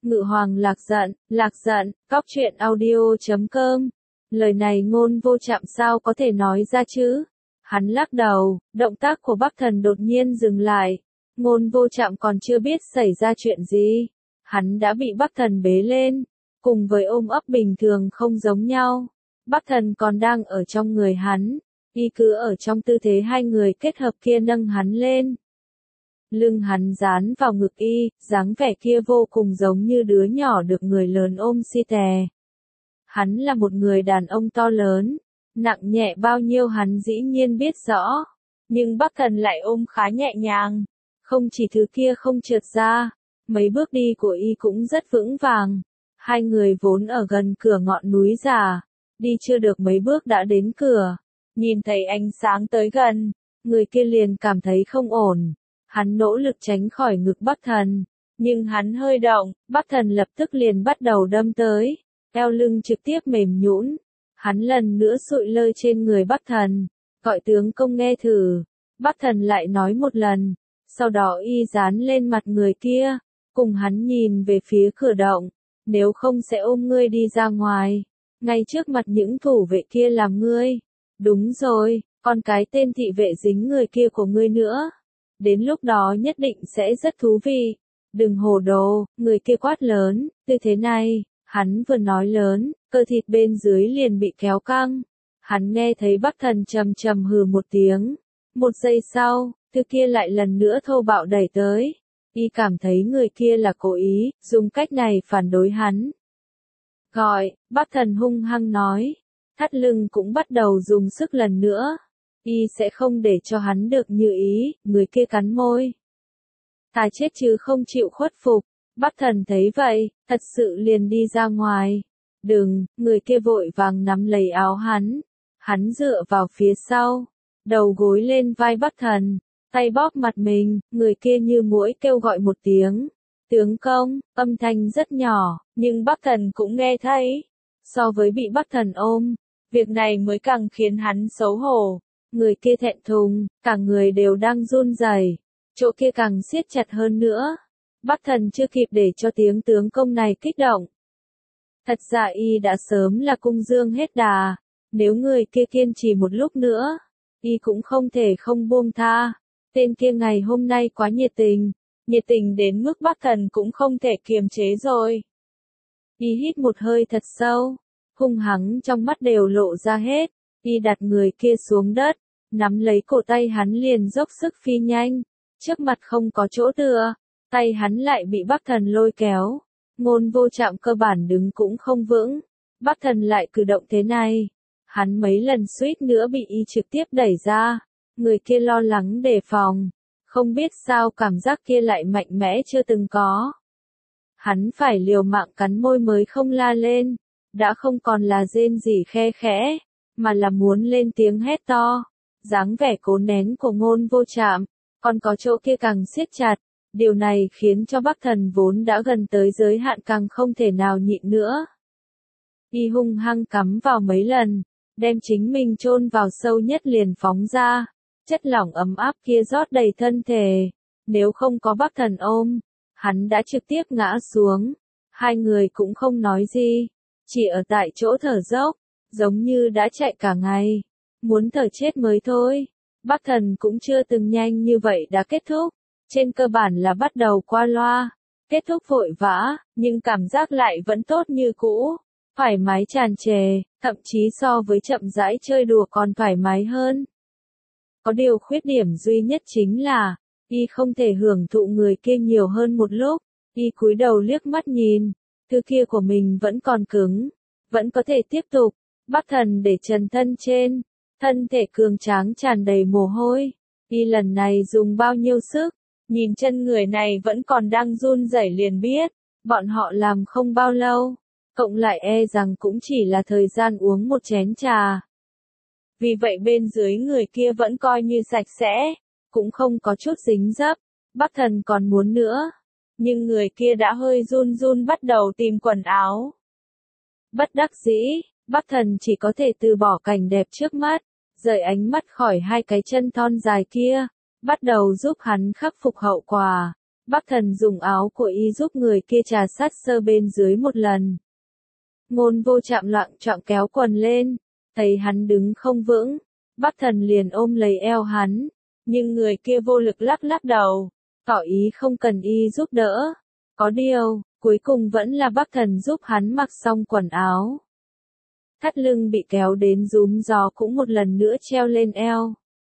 Ngự hoàng lạc giận, cóc truyện audio.com. Lời này Ngôn Vô Trạm sao có thể nói ra chứ? Hắn lắc đầu, động tác của Bắc Thần đột nhiên dừng lại. Ngôn Vô Trạm còn chưa biết xảy ra chuyện gì. Hắn đã bị Bắc Thần bế lên, cùng với ôm ấp bình thường không giống nhau. Bắc Thần còn đang ở trong người hắn, y cứ ở trong tư thế hai người kết hợp kia nâng hắn lên. Lưng hắn dán vào ngực y, dáng vẻ kia vô cùng giống như đứa nhỏ được người lớn ôm si tè. Hắn là một người đàn ông to lớn, nặng nhẹ bao nhiêu hắn dĩ nhiên biết rõ, nhưng Bắc Thần lại ôm khá nhẹ nhàng, không chỉ thứ kia không trượt ra, mấy bước đi của y cũng rất vững vàng. Hai người vốn ở gần cửa ngọn núi già, đi chưa được mấy bước đã đến cửa, nhìn thấy ánh sáng tới gần, người kia liền cảm thấy không ổn. Hắn nỗ lực tránh khỏi ngực Bắc Thần, nhưng hắn hơi động, Bắc Thần lập tức liền bắt đầu đâm tới, eo lưng trực tiếp mềm nhũn. Hắn lần nữa sụi lơ trên người Bắc Thần, gọi tướng công nghe thử. Bắc Thần lại nói một lần, sau đó y dán lên mặt người kia, cùng hắn nhìn về phía cửa động, nếu không sẽ ôm ngươi đi ra ngoài, ngay trước mặt những thủ vệ kia làm ngươi. Đúng rồi, con cái tên thị vệ dính người kia của ngươi nữa. Đến lúc đó nhất định sẽ rất thú vị. Đừng hồ đồ, người kia quát lớn, tư thế này, hắn vừa nói lớn, cơ thịt bên dưới liền bị kéo căng. Hắn nghe thấy Bắc Thần trầm trầm hừ một tiếng. Một giây sau, thứ kia lại lần nữa thô bạo đẩy tới. Y cảm thấy người kia là cố ý, dùng cách này phản đối hắn. Gọi, Bắc Thần hung hăng nói. Thắt lưng cũng bắt đầu dùng sức lần nữa. Y sẽ không để cho hắn được như ý, người kia cắn môi. Thà chết chứ không chịu khuất phục. Bắc Thần thấy vậy, thật sự liền đi ra ngoài. Đừng, người kia vội vàng nắm lấy áo hắn. Hắn dựa vào phía sau, đầu gối lên vai Bắc Thần, tay bóp mặt mình, người kia như muỗi kêu gọi một tiếng. Tướng công, âm thanh rất nhỏ, nhưng Bắc Thần cũng nghe thấy. So với bị Bắc Thần ôm, việc này mới càng khiến hắn xấu hổ. Người kia thẹn thùng, cả người đều đang run rẩy, chỗ kia càng siết chặt hơn nữa. Bắc Thần chưa kịp để cho tiếng tướng công này kích động. Thật ra y đã sớm là cung dương hết đà, nếu người kia kiên trì một lúc nữa, y cũng không thể không buông tha. Tên kia ngày hôm nay quá nhiệt tình đến mức Bắc Thần cũng không thể kiềm chế rồi. Y hít một hơi thật sâu, hung hăng trong mắt đều lộ ra hết. Y đặt người kia xuống đất, nắm lấy cổ tay hắn liền dốc sức phi nhanh, trước mặt không có chỗ tựa, tay hắn lại bị Bắc Thần lôi kéo. Ngôn Vô Trạm cơ bản đứng cũng không vững, Bắc Thần lại cử động thế này, hắn mấy lần suýt nữa bị y trực tiếp đẩy ra. Người kia lo lắng đề phòng, không biết sao cảm giác kia lại mạnh mẽ chưa từng có. Hắn phải liều mạng cắn môi mới không la lên, đã không còn là rên rỉ khe khẽ, mà là muốn lên tiếng hét to. Dáng vẻ cố nén của Ngôn Vô Trạm, còn có chỗ kia càng siết chặt, điều này khiến cho Bắc Thần vốn đã gần tới giới hạn càng không thể nào nhịn nữa. Y hung hăng cắm vào mấy lần, đem chính mình chôn vào sâu nhất liền phóng ra, chất lỏng ấm áp kia rót đầy thân thể. Nếu không có Bắc Thần ôm, hắn đã trực tiếp ngã xuống. Hai người cũng không nói gì, chỉ ở tại chỗ thở dốc, giống như đã chạy cả ngày, muốn thở chết mới thôi. Bắc Thần cũng chưa từng nhanh như vậy đã kết thúc, trên cơ bản là bắt đầu qua loa, kết thúc vội vã, nhưng cảm giác lại vẫn tốt như cũ, thoải mái tràn trề, thậm chí so với chậm rãi chơi đùa còn thoải mái hơn. Có điều khuyết điểm duy nhất chính là, y không thể hưởng thụ người kia nhiều hơn một lúc. Y cúi đầu liếc mắt nhìn, thứ kia của mình vẫn còn cứng, vẫn có thể tiếp tục. Bắc Thần để trần thân trên, thân thể cường tráng tràn đầy mồ hôi. Y lần này dùng bao nhiêu sức, nhìn chân người này vẫn còn đang run rẩy liền biết, bọn họ làm không bao lâu, cộng lại e rằng cũng chỉ là thời gian uống một chén trà. Vì vậy bên dưới người kia vẫn coi như sạch sẽ, cũng không có chút dính dấp. Bắc Thần còn muốn nữa, nhưng người kia đã hơi run run bắt đầu tìm quần áo. Bất đắc dĩ, Bắc Thần chỉ có thể từ bỏ cảnh đẹp trước mắt, rời ánh mắt khỏi hai cái chân thon dài kia, bắt đầu giúp hắn khắc phục hậu quả. Bắc Thần dùng áo của y giúp người kia trà sát sơ bên dưới một lần. Ngôn Vô Trạm loạng choạng kéo quần lên, thấy hắn đứng không vững, Bắc Thần liền ôm lấy eo hắn, nhưng người kia vô lực lắc lắc đầu, tỏ ý không cần y giúp đỡ. Có điều, cuối cùng vẫn là Bắc Thần giúp hắn mặc xong quần áo. Thắt lưng bị kéo đến rúm gió cũng một lần nữa treo lên eo.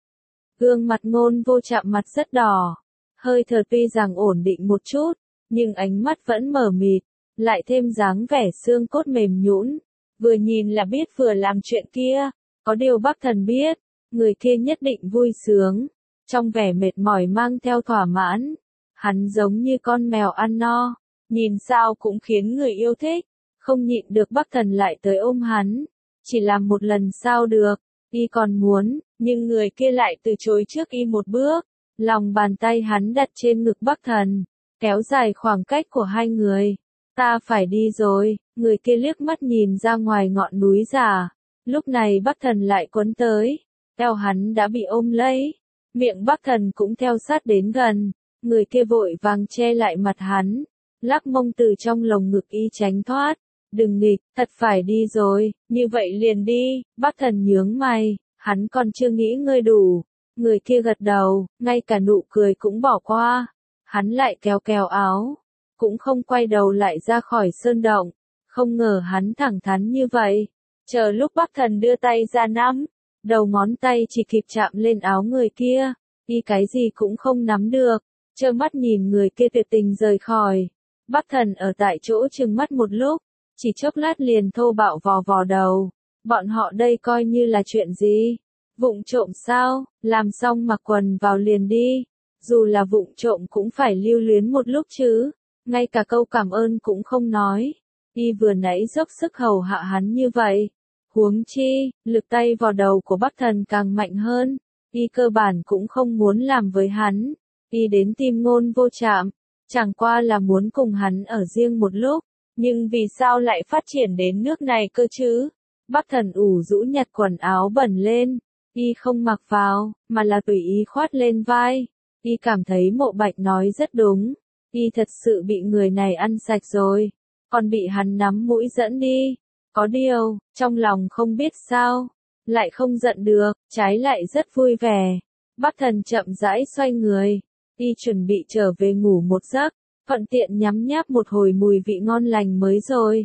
Gương mặt Ngôn Vô Trạm mặt rất đỏ, hơi thở tuy rằng ổn định một chút, nhưng ánh mắt vẫn mờ mịt, lại thêm dáng vẻ xương cốt mềm nhũn, vừa nhìn là biết vừa làm chuyện kia. Có điều Bắc Thần biết, người kia nhất định vui sướng, trong vẻ mệt mỏi mang theo thỏa mãn. Hắn giống như con mèo ăn no, nhìn sao cũng khiến người yêu thích, không nhịn được Bắc Thần lại tới ôm hắn. Chỉ làm một lần sao được, y còn muốn, nhưng người kia lại từ chối trước y một bước. Lòng bàn tay hắn đặt trên ngực Bắc Thần, kéo dài khoảng cách của hai người. Ta phải đi rồi, người kia liếc mắt nhìn ra ngoài ngọn núi già. Lúc này Bắc Thần lại quấn tới, eo hắn đã bị ôm lấy, miệng Bắc Thần cũng theo sát đến gần. Người kia vội vàng che lại mặt hắn, lắc mông từ trong lồng ngực y tránh thoát. Đừng nghịch, thật phải đi rồi, như vậy liền đi. Bắc Thần nhướng mày, hắn còn chưa nghĩ ngơi đủ. Người kia gật đầu, ngay cả nụ cười cũng bỏ qua. Hắn lại kéo kéo áo, cũng không quay đầu lại ra khỏi sơn động. Không ngờ hắn thẳng thắn như vậy. Chờ lúc Bắc Thần đưa tay ra nắm, đầu ngón tay chỉ kịp chạm lên áo người kia, y cái gì cũng không nắm được, trơ mắt nhìn người kia tuyệt tình rời khỏi. Bắc Thần ở tại chỗ trừng mắt một lúc, chỉ chốc lát liền thô bạo vò vò đầu. Bọn họ đây coi như là chuyện gì? Vụng trộm sao? Làm xong mặc quần vào liền đi. Dù là vụng trộm cũng phải lưu luyến một lúc chứ. Ngay cả câu cảm ơn cũng không nói. Y vừa nãy dốc sức hầu hạ hắn như vậy. Huống chi, lực tay vào đầu của Bắc Thần càng mạnh hơn. Y cơ bản cũng không muốn làm với hắn. Y đến tìm Ngôn Vô Trạm, chẳng qua là muốn cùng hắn ở riêng một lúc. Nhưng vì sao lại phát triển đến nước này cơ chứ? Bắc Thần ủ rũ nhặt quần áo bẩn lên. Y không mặc vào, mà là tùy ý khoát lên vai. Y cảm thấy Mộ Bạch nói rất đúng. Y thật sự bị người này ăn sạch rồi. Còn bị hắn nắm mũi dẫn đi. Có điều, trong lòng không biết sao. Lại không giận được, trái lại rất vui vẻ. Bắc Thần chậm rãi xoay người. Y chuẩn bị trở về ngủ một giấc. Thuận tiện nhắm nháp một hồi mùi vị ngon lành mới rồi.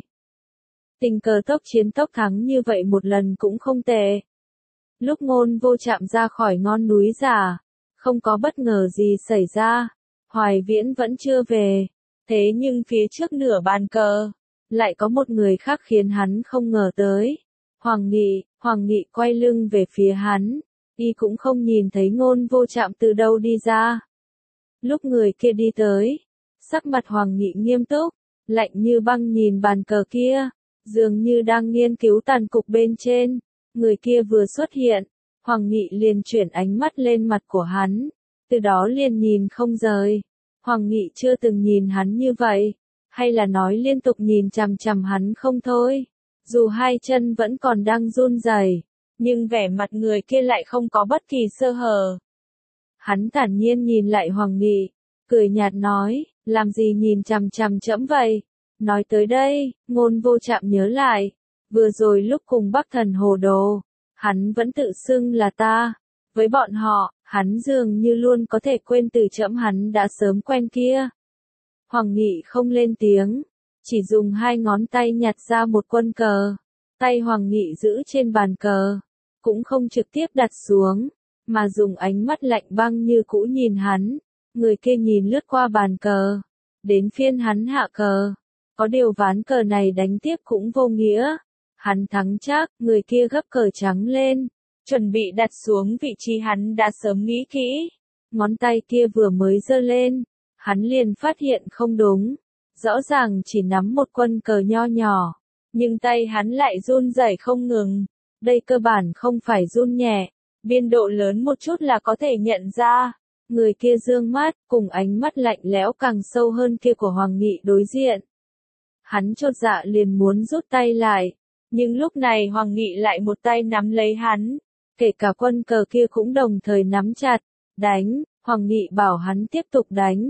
Tình cờ tốc chiến tốc thắng như vậy một lần cũng không tệ. Lúc Ngôn Vô Trạm ra khỏi ngọn núi già, không có bất ngờ gì xảy ra. Hoài Viễn vẫn chưa về. Thế nhưng phía trước nửa bàn cờ, lại có một người khác khiến hắn không ngờ tới. Hoàng Nghị quay lưng về phía hắn. Y cũng không nhìn thấy Ngôn Vô Trạm từ đâu đi ra. Lúc người kia đi tới, sắc mặt Hoàng Nghị nghiêm túc, lạnh như băng nhìn bàn cờ kia, dường như đang nghiên cứu tàn cục bên trên. Người kia vừa xuất hiện, Hoàng Nghị liền chuyển ánh mắt lên mặt của hắn, từ đó liền nhìn không rời. Hoàng Nghị chưa từng nhìn hắn như vậy, hay là nói liên tục nhìn chằm chằm hắn không thôi. Dù hai chân vẫn còn đang run rẩy, nhưng vẻ mặt người kia lại không có bất kỳ sơ hở. Hắn thản nhiên nhìn lại Hoàng Nghị, cười nhạt nói, làm gì nhìn chằm chằm trẫm vậy? Nói tới đây, Ngôn Vô Trạm nhớ lại, vừa rồi lúc cùng Bắc Thần hồ đồ, hắn vẫn tự xưng là ta. Với bọn họ, hắn dường như luôn có thể quên từ trẫm hắn đã sớm quen kia. Hoàng Nghị không lên tiếng, chỉ dùng hai ngón tay nhặt ra một quân cờ. Tay Hoàng Nghị giữ trên bàn cờ, cũng không trực tiếp đặt xuống, mà dùng ánh mắt lạnh băng như cũ nhìn hắn. Người kia nhìn lướt qua bàn cờ, đến phiên hắn hạ cờ. Có điều ván cờ này đánh tiếp cũng vô nghĩa. Hắn thắng chắc, người kia gấp cờ trắng lên, chuẩn bị đặt xuống vị trí hắn đã sớm nghĩ kỹ. Ngón tay kia vừa mới giơ lên, hắn liền phát hiện không đúng. Rõ ràng chỉ nắm một quân cờ nho nhỏ, nhưng tay hắn lại run rẩy không ngừng. Đây cơ bản không phải run nhẹ, biên độ lớn một chút là có thể nhận ra. Người kia dương mắt, cùng ánh mắt lạnh lẽo càng sâu hơn kia của Hoàng Nghị đối diện. Hắn chột dạ liền muốn rút tay lại, nhưng lúc này Hoàng Nghị lại một tay nắm lấy hắn, kể cả quân cờ kia cũng đồng thời nắm chặt. Đánh, Hoàng Nghị bảo hắn tiếp tục đánh,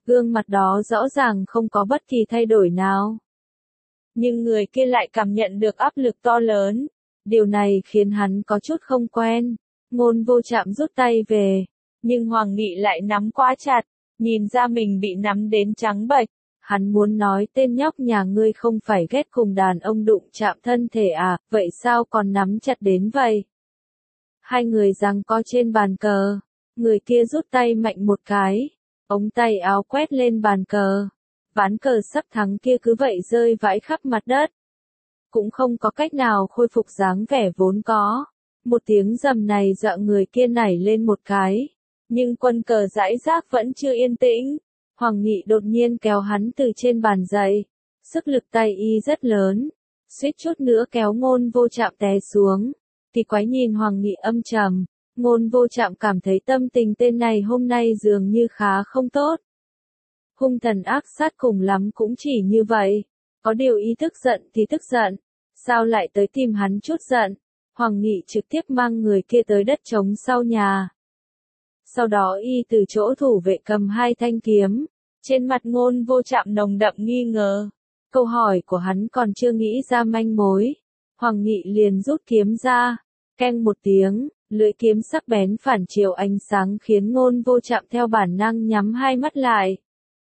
gương mặt đó rõ ràng không có bất kỳ thay đổi nào. Nhưng người kia lại cảm nhận được áp lực to lớn. Điều này khiến hắn có chút không quen. Ngôn Vô Trạm rút tay về. Nhưng Hoàng Nghị lại nắm quá chặt. Nhìn ra mình bị nắm đến trắng bệch. Hắn muốn nói tên nhóc nhà ngươi không phải ghét cùng đàn ông đụng chạm thân thể à, vậy sao còn nắm chặt đến vậy? Hai người giằng co trên bàn cờ. Người kia rút tay mạnh một cái. Ống tay áo quét lên bàn cờ. Ván cờ sắp thắng kia cứ vậy rơi vãi khắp mặt đất. Cũng không có cách nào khôi phục dáng vẻ vốn có. Một tiếng rầm này dọa người kia nảy lên một cái. Nhưng quân cờ rải rác vẫn chưa yên tĩnh. Hoàng Nghị đột nhiên kéo hắn từ trên bàn dậy. Sức lực tay y rất lớn. Suýt chút nữa kéo Ngôn Vô Trạm té xuống. Kỳ quái nhìn Hoàng Nghị âm trầm. Ngôn Vô Trạm cảm thấy tâm tình tên này hôm nay dường như khá không tốt. Hung thần ác sát cùng lắm cũng chỉ như vậy. Có điều y tức giận thì tức giận. Sao lại tới tìm hắn chút giận? Hoàng Nghị trực tiếp mang người kia tới đất trống sau nhà. Sau đó y từ chỗ thủ vệ cầm hai thanh kiếm. Trên mặt Ngôn Vô Trạm nồng đậm nghi ngờ. Câu hỏi của hắn còn chưa nghĩ ra manh mối. Hoàng Nghị liền rút kiếm ra. Keng một tiếng, lưỡi kiếm sắc bén phản chiếu ánh sáng khiến Ngôn Vô Trạm theo bản năng nhắm hai mắt lại.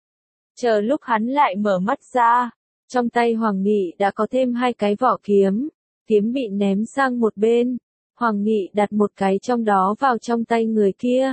Chờ lúc hắn lại mở mắt ra, trong tay Hoàng Nghị đã có thêm hai cái vỏ kiếm. Kiếm bị ném sang một bên. Hoàng Nghị đặt một cái trong đó vào trong tay người kia.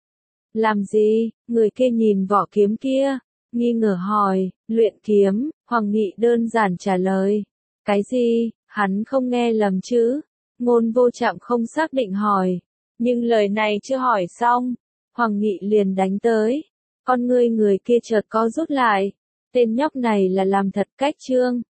Làm gì? Người kia nhìn vỏ kiếm kia, nghi ngờ hỏi. Luyện kiếm. Hoàng Nghị đơn giản trả lời. Cái gì? Hắn không nghe lầm chứ? Ngôn Vô Trạm không xác định hỏi. Nhưng lời này chưa hỏi xong, Hoàng Nghị liền đánh tới. Con người kia chợt co rút lại. Tên nhóc này là làm thật cách trương.